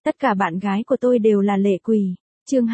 Tất cả bạn gái của tôi đều là lệ quỷ. Chương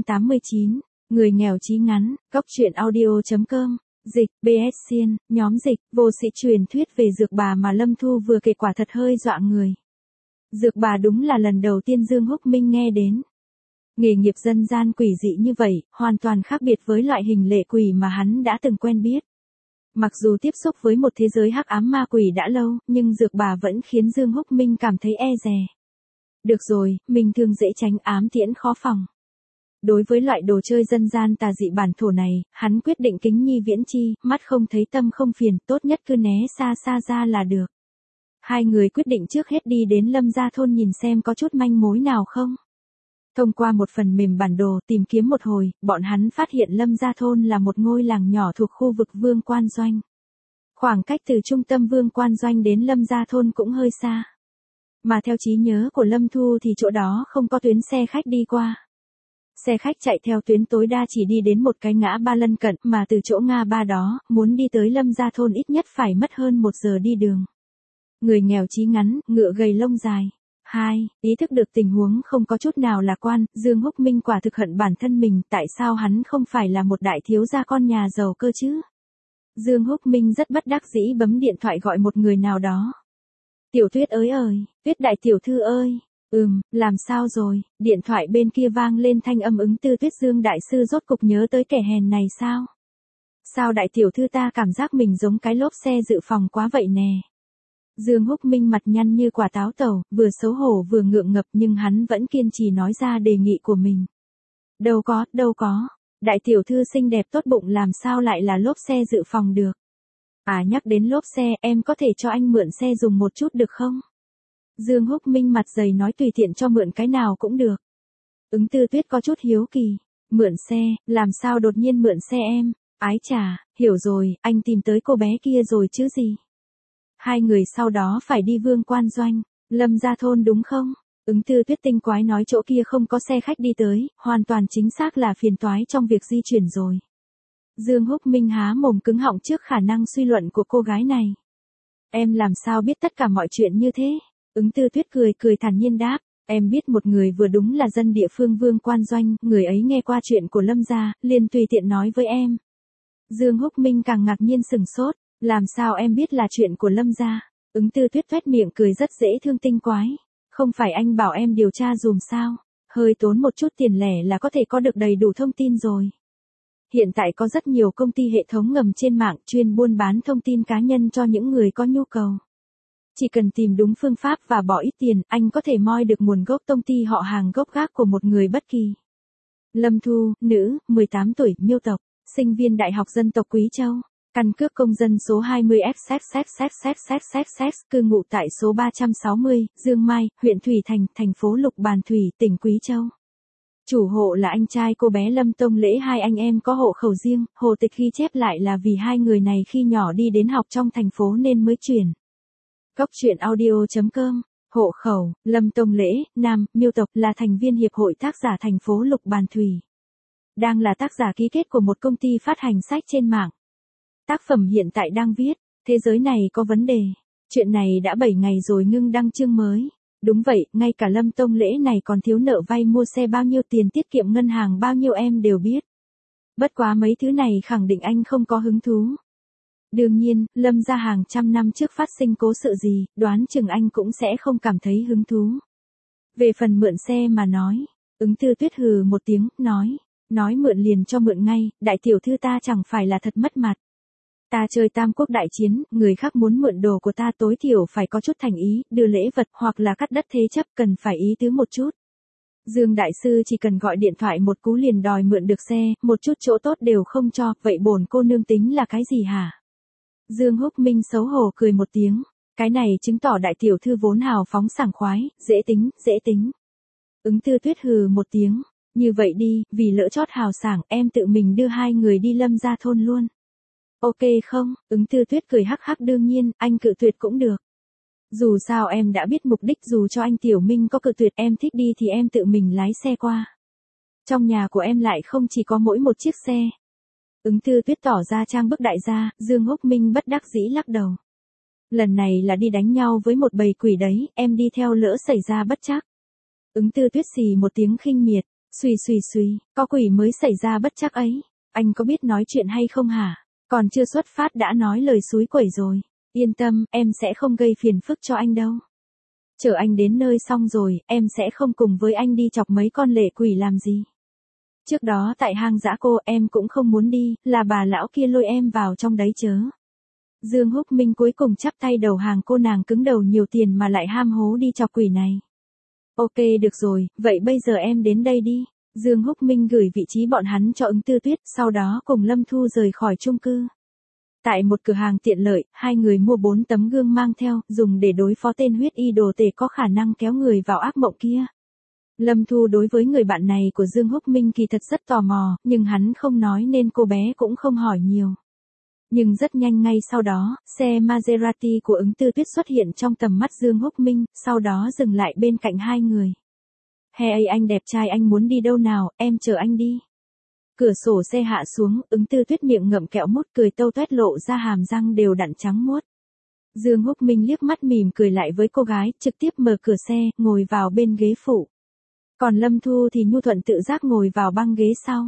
289, người nghèo chí ngắn, góc truyện audio.com. Dịch, BS Xiên, nhóm dịch, vô sĩ truyền thuyết về dược bà mà Lâm Thu vừa kể quả thật hơi dọa người. Dược bà đúng là lần đầu tiên Dương Húc Minh nghe đến. Nghề nghiệp dân gian quỷ dị như vậy, hoàn toàn khác biệt với loại hình lệ quỷ mà hắn đã từng quen biết. Mặc dù tiếp xúc với một thế giới hắc ám ma quỷ đã lâu, nhưng dược bà vẫn khiến Dương Húc Minh cảm thấy e dè. Được rồi, mình thường dễ tránh ám tiễn khó phòng. Đối với loại đồ chơi dân gian tà dị bản thổ này, hắn quyết định kính nhi viễn chi, mắt không thấy tâm không phiền, tốt nhất cứ né xa xa ra là được. Hai người quyết định trước hết đi đến Lâm Gia Thôn nhìn xem có chút manh mối nào không. Thông qua một phần mềm bản đồ tìm kiếm một hồi, bọn hắn phát hiện Lâm Gia Thôn là một ngôi làng nhỏ thuộc khu vực Vương Quan Doanh. Khoảng cách từ trung tâm Vương Quan Doanh đến Lâm Gia Thôn cũng hơi xa. Mà theo trí nhớ của Lâm Thu thì chỗ đó không có tuyến xe khách đi qua. Xe khách chạy theo tuyến tối đa chỉ đi đến một cái ngã ba lân cận, mà từ chỗ ngã ba đó, muốn đi tới Lâm Gia Thôn ít nhất phải mất hơn 1 giờ đi đường. Người nghèo chí ngắn, ngựa gầy lông dài. 2. Ý thức được tình huống không có chút nào lạc quan, Dương Húc Minh quả thực hận bản thân mình, tại sao hắn không phải là một đại thiếu gia con nhà giàu cơ chứ? Dương Húc Minh rất bất đắc dĩ bấm điện thoại gọi một người nào đó. Tiểu Tuyết ơi, Tuyết đại tiểu thư ơi. Làm sao rồi? Điện thoại bên kia vang lên thanh âm ứng Tư Tuyết. Dương đại sư rốt cục nhớ tới kẻ hèn này sao? Sao đại tiểu thư ta cảm giác mình giống cái lốp xe dự phòng quá vậy nè? Dương Húc Minh mặt nhăn như quả táo tàu, vừa xấu hổ vừa ngượng ngập, nhưng hắn vẫn kiên trì nói ra đề nghị của mình. Đâu có. Đại tiểu thư xinh đẹp tốt bụng làm sao lại là lốp xe dự phòng được? À, nhắc đến lốp xe, em có thể cho anh mượn xe dùng một chút được không? Dương Húc Minh mặt dày nói tùy tiện cho mượn cái nào cũng được. Ứng Tư Tuyết có chút hiếu kỳ. Mượn xe, làm sao đột nhiên mượn xe em? Ái chà, hiểu rồi, anh tìm tới cô bé kia rồi chứ gì? Hai người sau đó phải đi Vương Quan Doanh, Lâm Gia Thôn đúng không? Ứng Tư Tuyết tinh quái nói chỗ kia không có xe khách đi tới, hoàn toàn chính xác là phiền toái trong việc di chuyển rồi. Dương Húc Minh há mồm cứng họng trước khả năng suy luận của cô gái này. Em làm sao biết tất cả mọi chuyện như thế? Ứng Tư Tuyết cười thản nhiên đáp, em biết một người vừa đúng là dân địa phương Vương Quan Doanh, người ấy nghe qua chuyện của Lâm gia, liền tùy tiện nói với em. Dương Húc Minh càng ngạc nhiên sừng sốt, làm sao em biết là chuyện của Lâm gia? Ứng Tư Tuyết toét miệng cười rất dễ thương tinh quái, không phải anh bảo em điều tra dùm sao? Hơi tốn một chút tiền lẻ là có thể có được đầy đủ thông tin rồi. Hiện tại có rất nhiều công ty hệ thống ngầm trên mạng chuyên buôn bán thông tin cá nhân cho những người có nhu cầu. Chỉ cần tìm đúng phương pháp và bỏ ít tiền, anh có thể moi được nguồn gốc công ty họ hàng gốc gác của một người bất kỳ. Lâm Thu, nữ, 18 tuổi, miêu tộc, sinh viên Đại học Dân tộc Quý Châu, căn cước công dân số 20XXXXXXXX, cư ngụ tại số 360, Dương Mai, huyện Thủy Thành, thành phố Lục Bàn Thủy, tỉnh Quý Châu. Chủ hộ là anh trai cô bé Lâm Tông Lễ, hai anh em có hộ khẩu riêng, hồ tịch ghi chép lại là vì hai người này khi nhỏ đi đến học trong thành phố nên mới chuyển. Góc truyện audio.com. Hộ khẩu, Lâm Tông Lễ, nam, miêu tộc, là thành viên Hiệp hội Tác giả thành phố Lục Bàn Thủy. Đang là tác giả ký kết của một công ty phát hành sách trên mạng. Tác phẩm hiện tại đang viết, thế giới này có vấn đề. Chuyện này đã 7 ngày rồi ngưng đăng chương mới. Đúng vậy, ngay cả Lâm Tông Lễ này còn thiếu nợ vay mua xe bao nhiêu, tiền tiết kiệm ngân hàng bao nhiêu em đều biết. Bất quá mấy thứ này khẳng định anh không có hứng thú. Đương nhiên, Lâm gia hàng trăm năm trước phát sinh cố sự gì, đoán chừng anh cũng sẽ không cảm thấy hứng thú. Về phần mượn xe mà nói, Ứng Tư Tuyết hừ một tiếng, nói mượn liền cho mượn ngay, đại tiểu thư ta chẳng phải là thật mất mặt. Ta chơi Tam Quốc đại chiến, người khác muốn mượn đồ của ta tối thiểu phải có chút thành ý, đưa lễ vật hoặc là cắt đất thế chấp cần phải ý tứ một chút. Dương đại sư chỉ cần gọi điện thoại một cú liền đòi mượn được xe, một chút chỗ tốt đều không cho, vậy bổn cô nương tính là cái gì hả? Dương Húc Minh xấu hổ cười một tiếng, cái này chứng tỏ đại tiểu thư vốn hào phóng sảng khoái, dễ tính. Ứng Tư Tuyết hừ một tiếng, như vậy đi, vì lỡ chót hào sảng, em tự mình đưa hai người đi Lâm Gia Thôn luôn. Ok không? Ứng Tư Tuyết cười hắc hắc, đương nhiên, anh cự tuyệt cũng được. Dù sao em đã biết mục đích, dù cho anh Tiểu Minh có cự tuyệt, em thích đi thì em tự mình lái xe qua. Trong nhà của em lại không chỉ có mỗi một chiếc xe. Ứng Tư Tuyết tỏ ra trang bức đại gia, Dương Húc Minh bất đắc dĩ lắc đầu. Lần này là đi đánh nhau với một bầy quỷ đấy, em đi theo lỡ xảy ra bất trắc. Ứng Tư Tuyết xì một tiếng khinh miệt, suy, có quỷ mới xảy ra bất trắc ấy. Anh có biết nói chuyện hay không hả? Còn chưa xuất phát đã nói lời xúi quẩy rồi. Yên tâm, em sẽ không gây phiền phức cho anh đâu. Chờ anh đến nơi xong rồi, em sẽ không cùng với anh đi chọc mấy con lệ quỷ làm gì. Trước đó tại hang dã cô em cũng không muốn đi, là bà lão kia lôi em vào trong đấy chớ. Dương Húc Minh cuối cùng chắp tay đầu hàng, cô nàng cứng đầu nhiều tiền mà lại ham hố đi chọc quỷ này. Ok được rồi, vậy bây giờ em đến đây đi. Dương Húc Minh gửi vị trí bọn hắn cho Ứng Tư Tuyết, sau đó cùng Lâm Thu rời khỏi chung cư. Tại một cửa hàng tiện lợi, hai người mua 4 tấm gương mang theo, dùng để đối phó tên huyết y đồ tể có khả năng kéo người vào ác mộng kia. Lâm Thu đối với người bạn này của Dương Húc Minh kỳ thật rất tò mò, nhưng hắn không nói nên cô bé cũng không hỏi nhiều. Nhưng rất nhanh ngay sau đó, xe Maserati của Ứng Tư Tuyết xuất hiện trong tầm mắt Dương Húc Minh, sau đó dừng lại bên cạnh hai người. Hey anh đẹp trai, anh muốn đi đâu nào, em chờ anh đi. Cửa sổ xe hạ xuống, Ứng Tư Tuyết miệng ngậm kẹo mút cười tâu toét lộ ra hàm răng đều đặn trắng muốt. Dương Húc Minh liếc mắt mỉm cười lại với cô gái, trực tiếp mở cửa xe, ngồi vào bên ghế phụ. Còn Lâm Thu thì nhu thuận tự giác ngồi vào băng ghế sau.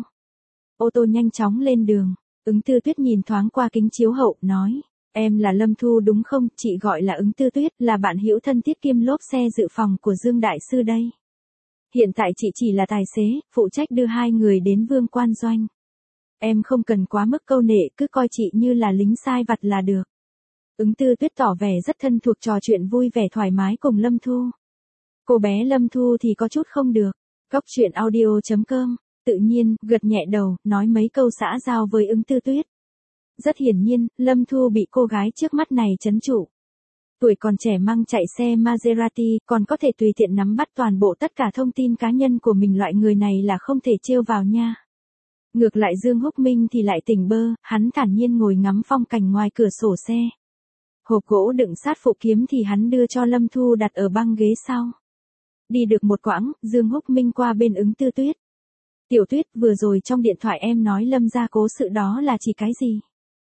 Ô tô nhanh chóng lên đường. Ứng Tư Tuyết nhìn thoáng qua kính chiếu hậu, nói. Em là Lâm Thu đúng không, chị gọi là Ứng Tư Tuyết, là bạn hữu thân thiết kiêm lốp xe dự phòng của Dương Đại Sư đây. Hiện tại chị chỉ là tài xế, phụ trách đưa hai người đến Vương Quan Doanh. Em không cần quá mức câu nệ, cứ coi chị như là lính sai vặt là được. Ứng Tư Tuyết tỏ vẻ rất thân thuộc, trò chuyện vui vẻ thoải mái cùng Lâm Thu. Cô bé Lâm Thu thì có chút không được. Góc truyện audio.com, tự nhiên, gật nhẹ đầu, nói mấy câu xã giao với Ứng Tư Tuyết. Rất hiển nhiên, Lâm Thu bị cô gái trước mắt này trấn trụ. Tuổi còn trẻ mang chạy xe Maserati, còn có thể tùy tiện nắm bắt toàn bộ tất cả thông tin cá nhân của mình, loại người này là không thể trêu vào nha. Ngược lại Dương Húc Minh thì lại tỉnh bơ, hắn thản nhiên ngồi ngắm phong cảnh ngoài cửa sổ xe. Hộp gỗ đựng sát phụ kiếm thì hắn đưa cho Lâm Thu đặt ở băng ghế sau. Đi được một quãng, Dương Húc Minh qua bên Ứng Tư Tuyết. Tiểu Tuyết, vừa rồi trong điện thoại em nói Lâm gia cố sự đó là chỉ cái gì?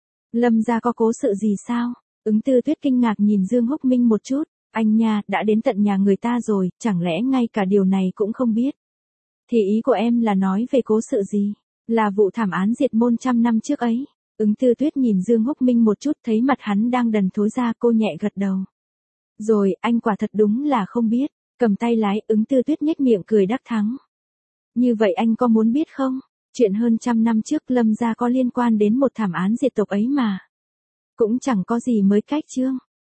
Lâm gia có cố sự gì sao? Ứng Tư Tuyết kinh ngạc nhìn Dương Húc Minh một chút. Anh nha, đã đến tận nhà người ta rồi, chẳng lẽ ngay cả điều này cũng không biết? Thì ý của em là nói về cố sự gì? Là vụ thảm án diệt môn 100 năm trước ấy. Ứng Tư Tuyết nhìn Dương Húc Minh một chút, thấy mặt hắn đang đần thối ra, cô nhẹ gật đầu. Rồi, anh quả thật đúng là không biết. Cầm tay lái, Ứng Tư Tuyết nhếch miệng cười đắc thắng. Như vậy anh có muốn biết không? Chuyện hơn 100 năm trước Lâm gia có liên quan đến một thảm án diệt tộc ấy mà. Cũng chẳng có gì mới cách chương.